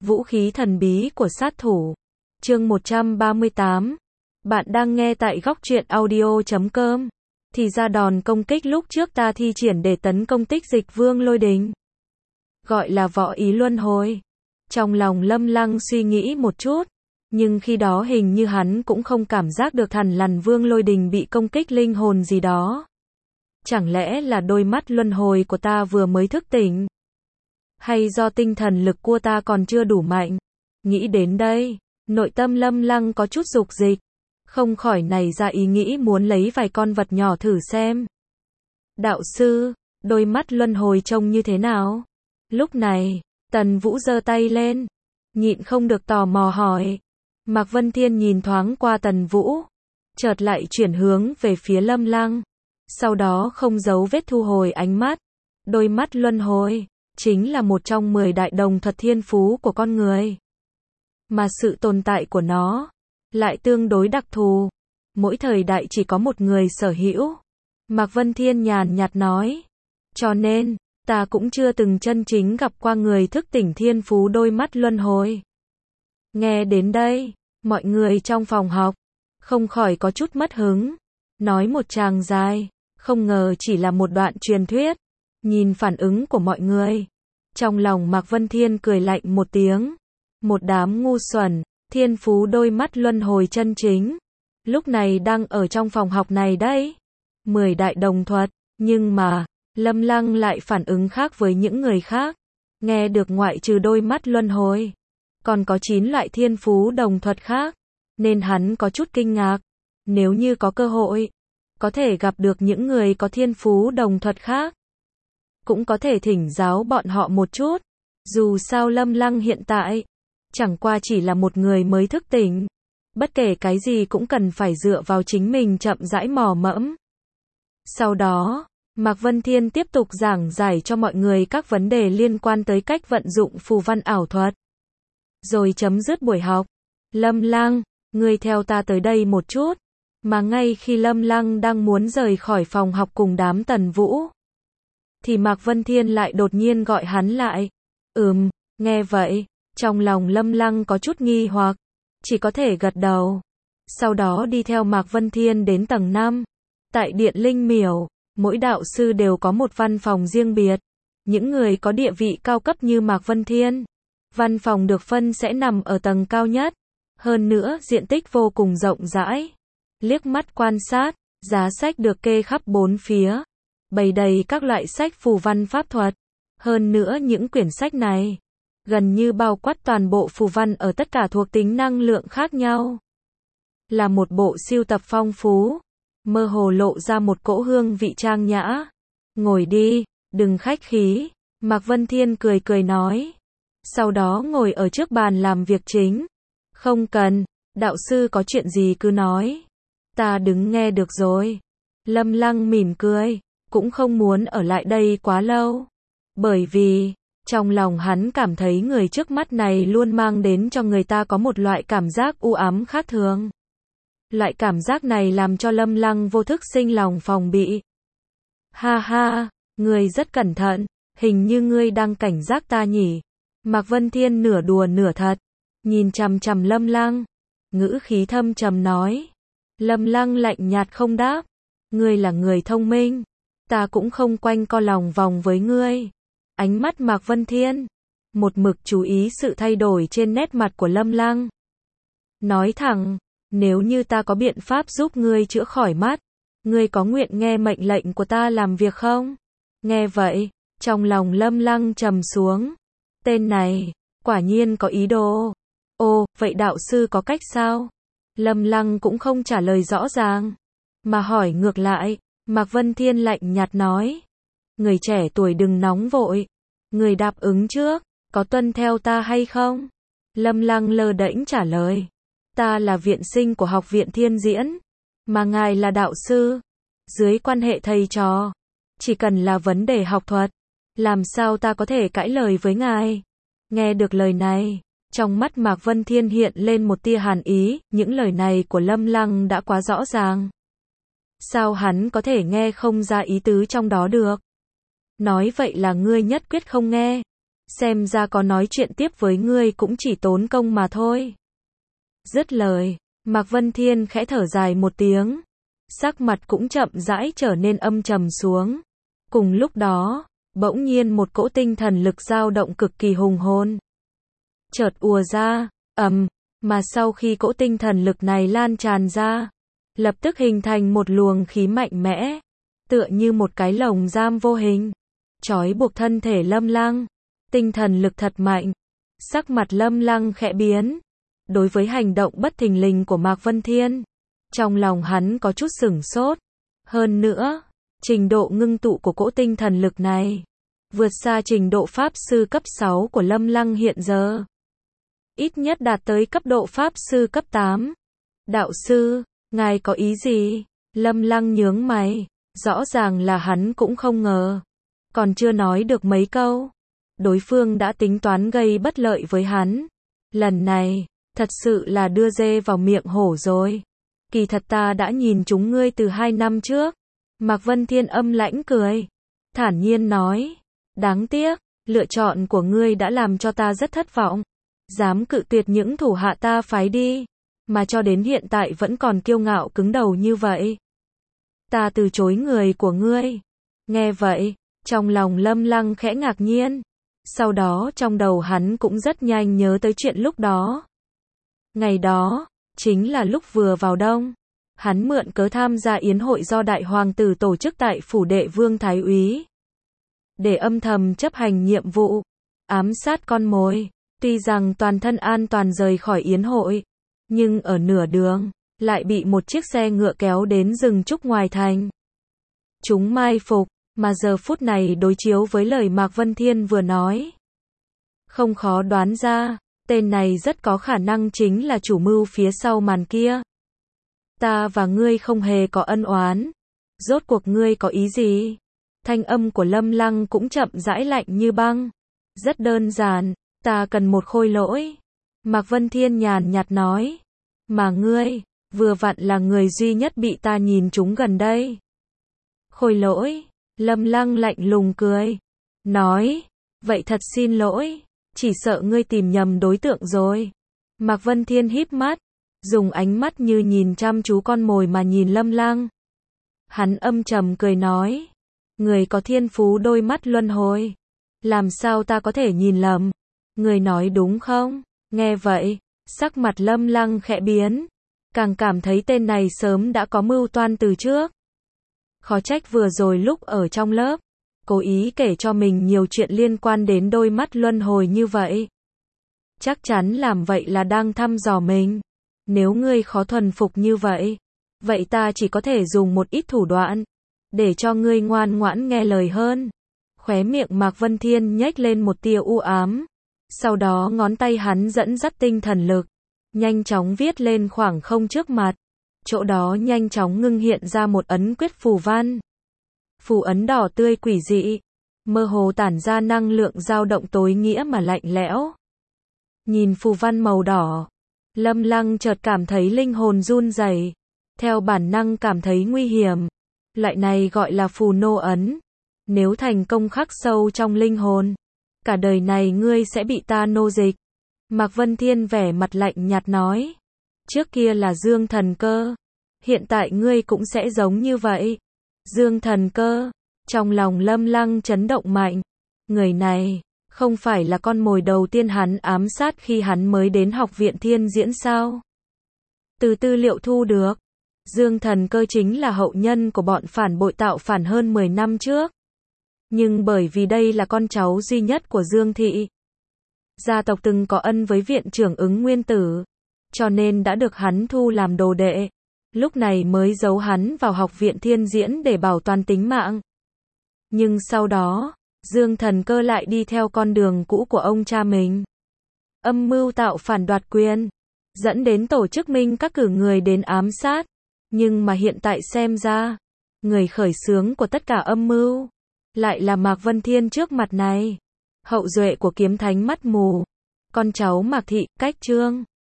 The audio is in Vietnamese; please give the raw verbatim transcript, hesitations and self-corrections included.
Vũ khí thần bí của sát thủ. Chương một trăm ba mươi tám. Bạn đang nghe tại góc truyện audio chấm com. Thì ra đòn công kích lúc trước ta thi triển để tấn công Tích Dịch Vương Lôi Đình, gọi là võ ý luân hồi. Trong lòng Lâm Lăng suy nghĩ một chút, nhưng khi đó hình như hắn cũng không cảm giác được Thằn Lằn Vương Lôi Đình bị công kích linh hồn gì đó. Chẳng lẽ là đôi mắt luân hồi của ta vừa mới thức tỉnh? Hay do tinh thần lực của ta còn chưa đủ mạnh? Nghĩ đến đây, nội tâm Lâm Lăng có chút dục dịch, không khỏi nảy ra ý nghĩ muốn lấy vài con vật nhỏ thử xem. Đạo sư, đôi mắt luân hồi trông như thế nào? Lúc này, Tần Vũ giơ tay lên, nhịn không được tò mò hỏi. Mạc Vân Thiên nhìn thoáng qua Tần Vũ, chợt lại chuyển hướng về phía Lâm Lăng, sau đó không giấu vết thu hồi ánh mắt. Đôi mắt luân hồi chính là một trong mười đại đồng thuật thiên phú của con người, mà sự tồn tại của nó lại tương đối đặc thù, mỗi thời đại chỉ có một người sở hữu. Mạc Vân Thiên nhàn nhạt nói, cho nên ta cũng chưa từng chân chính gặp qua người thức tỉnh thiên phú đôi mắt luân hồi. Nghe đến đây, mọi người trong phòng học không khỏi có chút mất hứng, nói một tràng dài, không ngờ chỉ là một đoạn truyền thuyết. Nhìn phản ứng của mọi người, trong lòng Mạc Vân Thiên cười lạnh một tiếng, một đám ngu xuẩn. Thiên phú đôi mắt luân hồi chân chính lúc này đang ở trong phòng học này đấy. Mười đại đồng thuật, nhưng mà Lâm Lăng lại phản ứng khác với những người khác. Nghe được ngoại trừ đôi mắt luân hồi, còn có chín loại thiên phú đồng thuật khác, nên hắn có chút kinh ngạc. Nếu như có cơ hội, có thể gặp được những người có thiên phú đồng thuật khác, cũng có thể thỉnh giáo bọn họ một chút. Dù sao Lâm Lăng hiện tại chẳng qua chỉ là một người mới thức tỉnh, bất kể cái gì cũng cần phải dựa vào chính mình chậm rãi mò mẫm. Sau đó, Mạc Vân Thiên tiếp tục giảng giải cho mọi người các vấn đề liên quan tới cách vận dụng phù văn ảo thuật. Rồi chấm dứt buổi học. Lâm Lăng, ngươi theo ta tới đây một chút. Mà ngay khi Lâm Lăng đang muốn rời khỏi phòng học cùng đám Tần Vũ, thì Mạc Vân Thiên lại đột nhiên gọi hắn lại. Ừm, nghe vậy, trong lòng Lâm Lăng có chút nghi hoặc, chỉ có thể gật đầu. Sau đó đi theo Mạc Vân Thiên đến tầng năm. Tại Điện Linh Miểu, mỗi đạo sư đều có một văn phòng riêng biệt. Những người có địa vị cao cấp như Mạc Vân Thiên, văn phòng được phân sẽ nằm ở tầng cao nhất. Hơn nữa diện tích vô cùng rộng rãi. Liếc mắt quan sát, giá sách được kê khắp bốn phía, bày đầy các loại sách phù văn pháp thuật. Hơn nữa những quyển sách này gần như bao quát toàn bộ phù văn ở tất cả thuộc tính năng lượng khác nhau. Là một bộ sưu tập phong phú, mơ hồ lộ ra một cỗ hương vị trang nhã. Ngồi đi, đừng khách khí, Mạc Vân Thiên cười cười nói. Sau đó ngồi ở trước bàn làm việc chính. Không cần, đạo sư có chuyện gì cứ nói, ta đứng nghe được rồi. Lâm Lăng mỉm cười, cũng không muốn ở lại đây quá lâu, bởi vì trong lòng hắn cảm thấy người trước mắt này luôn mang đến cho người ta có một loại cảm giác u ám khác thường. Loại cảm giác này làm cho Lâm Lăng vô thức sinh lòng phòng bị. Ha ha, ngươi rất cẩn thận, hình như ngươi đang cảnh giác ta nhỉ? Mạc Vân Thiên nửa đùa nửa thật, nhìn chằm chằm Lâm Lăng, ngữ khí thâm trầm nói. Lâm Lăng lạnh nhạt không đáp. Ngươi là người thông minh, ta cũng không quanh co lòng vòng với ngươi. Ánh mắt Mạc Vân Thiên một mực chú ý sự thay đổi trên nét mặt của Lâm Lăng. Nói thẳng, nếu như ta có biện pháp giúp ngươi chữa khỏi mắt, ngươi có nguyện nghe mệnh lệnh của ta làm việc không? Nghe vậy, trong lòng Lâm Lăng trầm xuống. Tên này, quả nhiên có ý đồ. Ồ, vậy đạo sư có cách sao? Lâm Lăng cũng không trả lời rõ ràng, mà hỏi ngược lại. Mạc Vân Thiên lạnh nhạt nói. Người trẻ tuổi đừng nóng vội. Người đáp ứng trước, có tuân theo ta hay không? Lâm Lăng lơ đễnh trả lời. Ta là viện sinh của học viện Thiên Diễn, mà ngài là đạo sư. Dưới quan hệ thầy trò, chỉ cần là vấn đề học thuật, làm sao ta có thể cãi lời với ngài? Nghe được lời này, trong mắt Mạc Vân Thiên hiện lên một tia hàn ý. Những lời này của Lâm Lăng đã quá rõ ràng. Sao hắn có thể nghe không ra ý tứ trong đó được? Nói vậy là ngươi nhất quyết không nghe. xem ra có nói chuyện tiếp với ngươi cũng chỉ tốn công mà thôi. Dứt lời, Mạc Vân Thiên khẽ thở dài một tiếng, sắc mặt cũng chậm rãi trở nên âm trầm xuống. Cùng lúc đó, bỗng nhiên một cỗ tinh thần lực dao động cực kỳ hùng hồn chợt ùa ra, ầm, mà sau khi cỗ tinh thần lực này lan tràn ra, lập tức hình thành một luồng khí mạnh mẽ, tựa như một cái lồng giam vô hình, trói buộc thân thể Lâm Lăng. Tinh thần lực thật mạnh. Sắc mặt Lâm Lăng khẽ biến. Đối với hành động bất thình lình của Mạc Vân Thiên, trong lòng hắn có chút sửng sốt. Hơn nữa, trình độ ngưng tụ của cỗ tinh thần lực này vượt xa trình độ pháp sư cấp sáu của Lâm Lăng hiện giờ. Ít nhất đạt tới cấp độ pháp sư cấp tám. Đạo sư, ngài có ý gì? Lâm Lăng nhướng mày, rõ ràng là hắn cũng không ngờ. Còn chưa nói được mấy câu, đối phương đã tính toán gây bất lợi với hắn. Lần này, thật sự là đưa dê vào miệng hổ rồi. Kỳ thật ta đã nhìn chúng ngươi từ hai năm trước. Mạc Vân Thiên âm lãnh cười, thản nhiên nói, đáng tiếc, lựa chọn của ngươi đã làm cho ta rất thất vọng. Dám cự tuyệt những thủ hạ ta phái đi, mà cho đến hiện tại vẫn còn kiêu ngạo cứng đầu như vậy. Ta từ chối người của ngươi. Nghe vậy, trong lòng Lâm Lăng khẽ ngạc nhiên. Sau đó trong đầu hắn cũng rất nhanh nhớ tới chuyện lúc đó. Ngày đó, chính là lúc vừa vào đông. Hắn mượn cớ tham gia yến hội do đại hoàng tử tổ chức tại phủ đệ vương thái úy. Để âm thầm chấp hành nhiệm vụ, ám sát con mồi. Tuy rằng toàn thân an toàn rời khỏi yến hội, nhưng ở nửa đường, lại bị một chiếc xe ngựa kéo đến rừng trúc ngoài thành. Chúng mai phục, mà giờ phút này đối chiếu với lời Mạc Vân Thiên vừa nói. Không khó đoán ra, tên này rất có khả năng chính là chủ mưu phía sau màn kia. Ta và ngươi không hề có ân oán. Rốt cuộc ngươi có ý gì? Thanh âm của Lâm Lăng cũng chậm rãi lạnh như băng. Rất đơn giản, ta cần một khôi lỗi. Mạc Vân Thiên nhàn nhạt nói. Mà ngươi, vừa vặn là người duy nhất bị ta nhìn trúng gần đây. Khôi lỗi, Lâm Lăng lạnh lùng cười. Nói, vậy thật xin lỗi, chỉ sợ ngươi tìm nhầm đối tượng rồi. Mạc Vân Thiên híp mắt, dùng ánh mắt như nhìn chăm chú con mồi mà nhìn Lâm Lăng. Hắn âm trầm cười nói, người có thiên phú đôi mắt luân hồi. Làm sao ta có thể nhìn lầm? Người nói đúng không? Nghe vậy, sắc mặt Lâm Lăng khẽ biến, càng cảm thấy tên này sớm đã có mưu toan từ trước. Khó trách vừa rồi lúc ở trong lớp, cố ý kể cho mình nhiều chuyện liên quan đến đôi mắt luân hồi như vậy. Chắc chắn làm vậy là đang thăm dò mình. Nếu ngươi khó thuần phục như vậy, vậy ta chỉ có thể dùng một ít thủ đoạn, để cho ngươi ngoan ngoãn nghe lời hơn. Khóe miệng Mạc Vân Thiên nhếch lên một tia u ám. Sau đó ngón tay hắn dẫn dắt tinh thần lực, nhanh chóng viết lên khoảng không trước mặt. Chỗ đó nhanh chóng ngưng hiện ra một ấn quyết phù văn. Phù ấn đỏ tươi quỷ dị, mơ hồ tản ra năng lượng dao động tối nghĩa mà lạnh lẽo. Nhìn phù văn màu đỏ, Lâm Lăng chợt cảm thấy linh hồn run rẩy, theo bản năng cảm thấy nguy hiểm. Loại này gọi là phù nô ấn. Nếu thành công khắc sâu trong linh hồn, cả đời này ngươi sẽ bị ta nô dịch. Mạc Vân Thiên vẻ mặt lạnh nhạt nói. Trước kia là Dương Thần Cơ, hiện tại ngươi cũng sẽ giống như vậy. Dương Thần Cơ, trong lòng Lâm Lăng chấn động mạnh. Người này, không phải là con mồi đầu tiên hắn ám sát khi hắn mới đến học viện Thiên Diễn sao? Từ tư liệu thu được, Dương Thần Cơ chính là hậu nhân của bọn phản bội tạo phản hơn mười năm trước. Nhưng bởi vì đây là con cháu duy nhất của Dương Thị, gia tộc từng có ân với viện trưởng Ứng Nguyên Tử, cho nên đã được hắn thu làm đồ đệ. Lúc này mới giấu hắn vào học viện Thiên Diễn để bảo toàn tính mạng. Nhưng sau đó, Dương Thần Cơ lại đi theo con đường cũ của ông cha mình. Âm mưu tạo phản đoạt quyền, dẫn đến tổ chức minh các cử người đến ám sát. Nhưng mà hiện tại xem ra, người khởi xướng của tất cả âm mưu lại là Mạc Vân Thiên trước mặt này. Hậu duệ của kiếm thánh mắt mù, con cháu Mạc Thị, Cách Trương.